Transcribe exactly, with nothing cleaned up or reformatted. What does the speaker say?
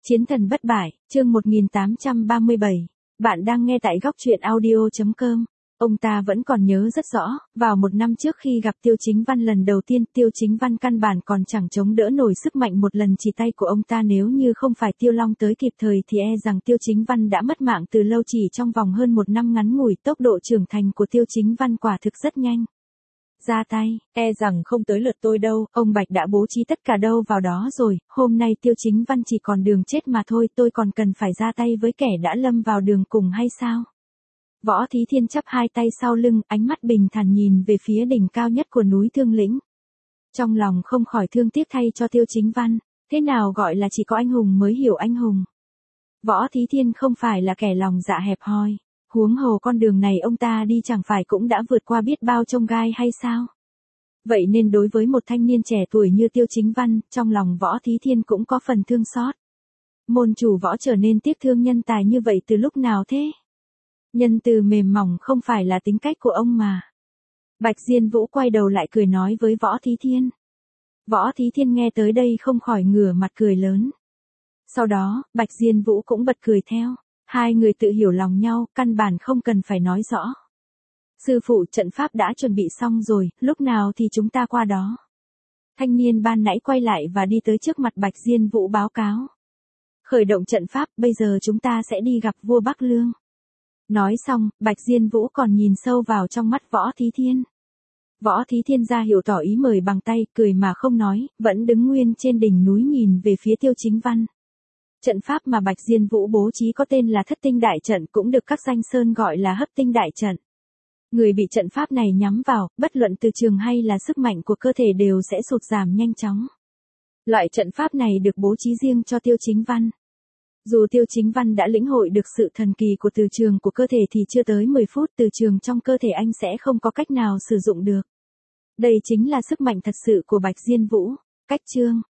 Chiến thần bất bại, chương một nghìn tám trăm ba mươi bảy. Bạn đang nghe tại góc truyện audio.com. Ông ta vẫn còn nhớ rất rõ, vào một năm trước khi gặp Tiêu Chính Văn lần đầu tiên, Tiêu Chính Văn căn bản còn chẳng chống đỡ nổi sức mạnh một lần chỉ tay của ông ta, nếu như không phải Tiêu Long tới kịp thời thì e rằng Tiêu Chính Văn đã mất mạng từ lâu. Chỉ trong vòng hơn một năm ngắn ngủi, tốc độ trưởng thành của Tiêu Chính Văn quả thực rất nhanh. Ra tay, e rằng không tới lượt tôi đâu, ông Bạch đã bố trí tất cả đâu vào đó rồi, hôm nay Tiêu Chính Văn chỉ còn đường chết mà thôi, tôi còn cần phải ra tay với kẻ đã lâm vào đường cùng hay sao? Võ Thí Thiên chắp hai tay sau lưng, ánh mắt bình thản nhìn về phía đỉnh cao nhất của núi Thương Lĩnh. Trong lòng không khỏi thương tiếc thay cho Tiêu Chính Văn, thế nào gọi là chỉ có anh hùng mới hiểu anh hùng. Võ Thí Thiên không phải là kẻ lòng dạ hẹp hòi. Huống hồ con đường này ông ta đi chẳng phải cũng đã vượt qua biết bao chông gai hay sao? Vậy nên đối với một thanh niên trẻ tuổi như Tiêu Chính Văn, trong lòng Võ Thí Thiên cũng có phần thương xót. Môn chủ Võ trở nên tiếc thương nhân tài như vậy từ lúc nào thế? Nhân từ mềm mỏng không phải là tính cách của ông mà. Bạch Diên Vũ quay đầu lại cười nói với Võ Thí Thiên. Võ Thí Thiên nghe tới đây không khỏi ngửa mặt cười lớn. Sau đó, Bạch Diên Vũ cũng bật cười theo. Hai người tự hiểu lòng nhau, căn bản không cần phải nói rõ. Sư phụ, trận pháp đã chuẩn bị xong rồi, lúc nào thì chúng ta qua đó? Thanh niên ban nãy quay lại và đi tới trước mặt Bạch Diên Vũ báo cáo. Khởi động trận pháp, bây giờ chúng ta sẽ đi gặp vua Bắc Lương. Nói xong, Bạch Diên Vũ còn nhìn sâu vào trong mắt Võ Thí Thiên. Võ Thí Thiên ra hiểu tỏ ý mời bằng tay, cười mà không nói, vẫn đứng nguyên trên đỉnh núi nhìn về phía Tiêu Chính Văn. Trận pháp mà Bạch Diên Vũ bố trí có tên là Thất Tinh Đại Trận, cũng được các danh sơn gọi là Hấp Tinh Đại Trận. Người bị trận pháp này nhắm vào, bất luận từ trường hay là sức mạnh của cơ thể đều sẽ sụt giảm nhanh chóng. Loại trận pháp này được bố trí riêng cho Tiêu Chính Văn. Dù Tiêu Chính Văn đã lĩnh hội được sự thần kỳ của từ trường của cơ thể thì chưa tới mười phút từ trường trong cơ thể anh sẽ không có cách nào sử dụng được. Đây chính là sức mạnh thật sự của Bạch Diên Vũ. Cách chương,